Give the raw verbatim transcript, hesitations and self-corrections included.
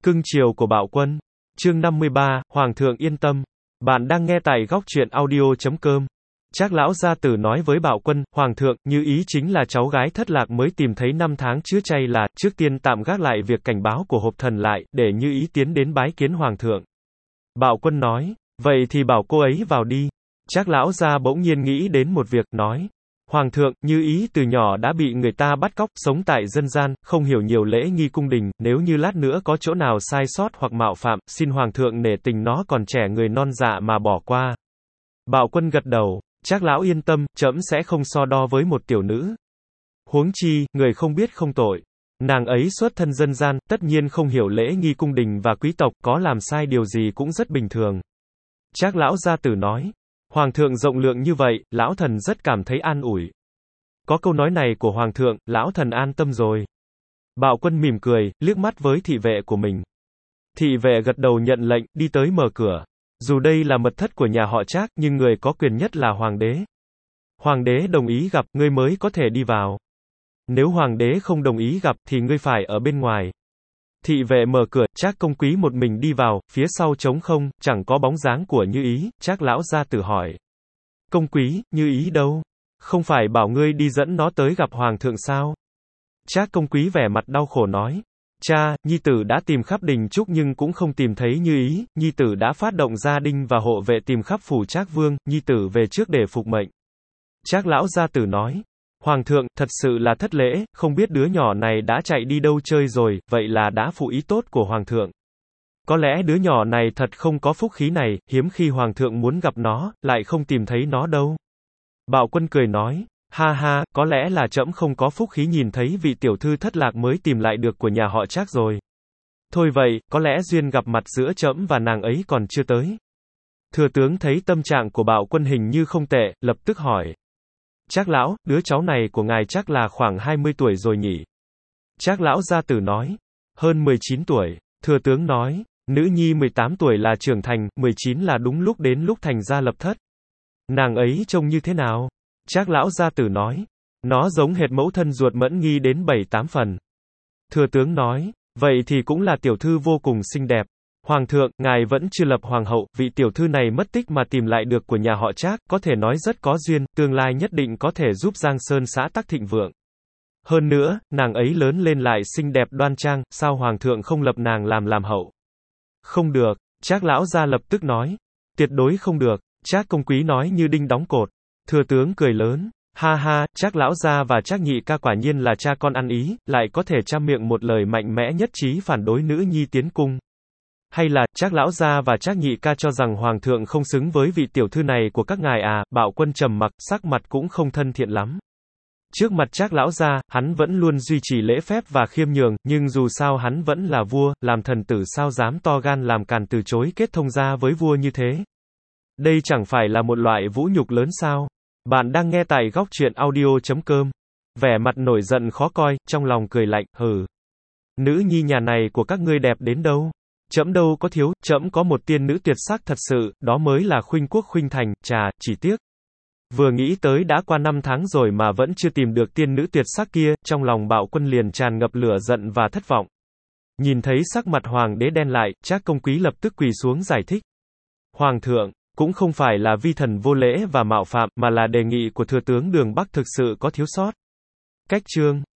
Cưng chiều của Bạo Quân. Chương năm mươi ba, Hoàng thượng yên tâm. Bạn đang nghe tại góc truyện audio chấm com. Trác lão gia tử nói với Bạo Quân, Hoàng thượng, Như Ý chính là cháu gái thất lạc mới tìm thấy năm tháng chữa chay là, trước tiên tạm gác lại việc cảnh báo của hộp thần lại, để Như Ý tiến đến bái kiến Hoàng thượng. Bạo Quân nói, vậy thì bảo cô ấy vào đi. Trác lão gia bỗng nhiên nghĩ đến một việc, nói, Hoàng thượng, Như Ý từ nhỏ đã bị người ta bắt cóc, sống tại dân gian, không hiểu nhiều lễ nghi cung đình, nếu như lát nữa có chỗ nào sai sót hoặc mạo phạm, xin Hoàng thượng nể tình nó còn trẻ người non dạ mà bỏ qua. Bạo Quân gật đầu, Trác lão yên tâm, trẫm sẽ không so đo với một tiểu nữ. Huống chi, người không biết không tội. Nàng ấy xuất thân dân gian, tất nhiên không hiểu lễ nghi cung đình và quý tộc, có làm sai điều gì cũng rất bình thường. Trác lão gia tử nói, Hoàng thượng rộng lượng như vậy, lão thần rất cảm thấy an ủi. Có câu nói này của Hoàng thượng, lão thần an tâm rồi. Bạo Quân mỉm cười, liếc mắt với thị vệ của mình. Thị vệ gật đầu nhận lệnh, đi tới mở cửa. Dù đây là mật thất của nhà họ Trác, nhưng người có quyền nhất là Hoàng đế. Hoàng đế đồng ý gặp, ngươi mới có thể đi vào. Nếu Hoàng đế không đồng ý gặp, thì ngươi phải ở bên ngoài. Thị vệ mở cửa, Trác công quý một mình đi vào, phía sau trống không, chẳng có bóng dáng của Như Ý. Trác lão gia tử hỏi. Công quý, Như Ý đâu? Không phải bảo ngươi đi dẫn nó tới gặp Hoàng thượng sao? Trác công quý vẻ mặt đau khổ nói. Cha, nhi tử đã tìm khắp đình trúc nhưng cũng không tìm thấy Như Ý, nhi tử đã phát động gia đình và hộ vệ tìm khắp phủ Trác vương, nhi tử về trước để phục mệnh. Trác lão gia tử nói. Hoàng thượng, thật sự là thất lễ, không biết đứa nhỏ này đã chạy đi đâu chơi rồi, vậy là đã phụ ý tốt của Hoàng thượng. Có lẽ đứa nhỏ này thật không có phúc khí này, hiếm khi Hoàng thượng muốn gặp nó, lại không tìm thấy nó đâu. Bạo Quân cười nói, ha ha, có lẽ là trẫm không có phúc khí nhìn thấy vị tiểu thư thất lạc mới tìm lại được của nhà họ Trác rồi. Thôi vậy, có lẽ duyên gặp mặt giữa trẫm và nàng ấy còn chưa tới. Thừa tướng thấy tâm trạng của Bạo Quân hình như không tệ, lập tức hỏi. Trác lão, đứa cháu này của ngài chắc là khoảng hai mươi tuổi rồi nhỉ? Trác lão gia tử nói, hơn mười chín tuổi. Thừa tướng nói, nữ nhi mười tám tuổi là trưởng thành, mười chín là đúng lúc đến lúc thành gia lập thất. Nàng ấy trông như thế nào? Trác lão gia tử nói, nó giống hệt mẫu thân ruột Mẫn Nghi đến bảy tám phần. Thừa tướng nói, vậy thì cũng là tiểu thư vô cùng xinh đẹp. Hoàng thượng, ngài vẫn chưa lập hoàng hậu, vị tiểu thư này mất tích mà tìm lại được của nhà họ Trác, có thể nói rất có duyên, tương lai nhất định có thể giúp Giang Sơn xã tắc thịnh vượng. Hơn nữa, nàng ấy lớn lên lại xinh đẹp đoan trang, sao Hoàng thượng không lập nàng làm làm hậu? Không được, Trác lão gia lập tức nói. Tuyệt đối không được, Trác công quý nói như đinh đóng cột. Thừa tướng cười lớn. Ha ha, Trác lão gia và Trác nhị ca quả nhiên là cha con ăn ý, lại có thể trăm miệng một lời mạnh mẽ nhất trí phản đối nữ nhi tiến cung. Hay là, Trác lão gia và Trác nhị ca cho rằng Hoàng thượng không xứng với vị tiểu thư này của các ngài à? Bạo Quân trầm mặc, sắc mặt cũng không thân thiện lắm. Trước mặt Trác lão gia, hắn vẫn luôn duy trì lễ phép và khiêm nhường, nhưng dù sao hắn vẫn là vua, làm thần tử sao dám to gan làm càn từ chối kết thông gia với vua như thế. Đây chẳng phải là một loại vũ nhục lớn sao? Bạn đang nghe tại góc truyện audio chấm com. Vẻ mặt nổi giận khó coi, trong lòng cười lạnh, hừ. Nữ nhi nhà này của các ngươi đẹp đến đâu? Trẫm đâu có thiếu, trẫm có một tiên nữ tuyệt sắc thật sự, đó mới là khuynh quốc khuynh thành, chà, chỉ tiếc. Vừa nghĩ tới đã qua năm tháng rồi mà vẫn chưa tìm được tiên nữ tuyệt sắc kia, trong lòng Bạo Quân liền tràn ngập lửa giận và thất vọng. Nhìn thấy sắc mặt Hoàng đế đen lại, Trác công quý lập tức quỳ xuống giải thích. Hoàng thượng, cũng không phải là vi thần vô lễ và mạo phạm, mà là đề nghị của thừa tướng Đường Bắc thực sự có thiếu sót. Cách chương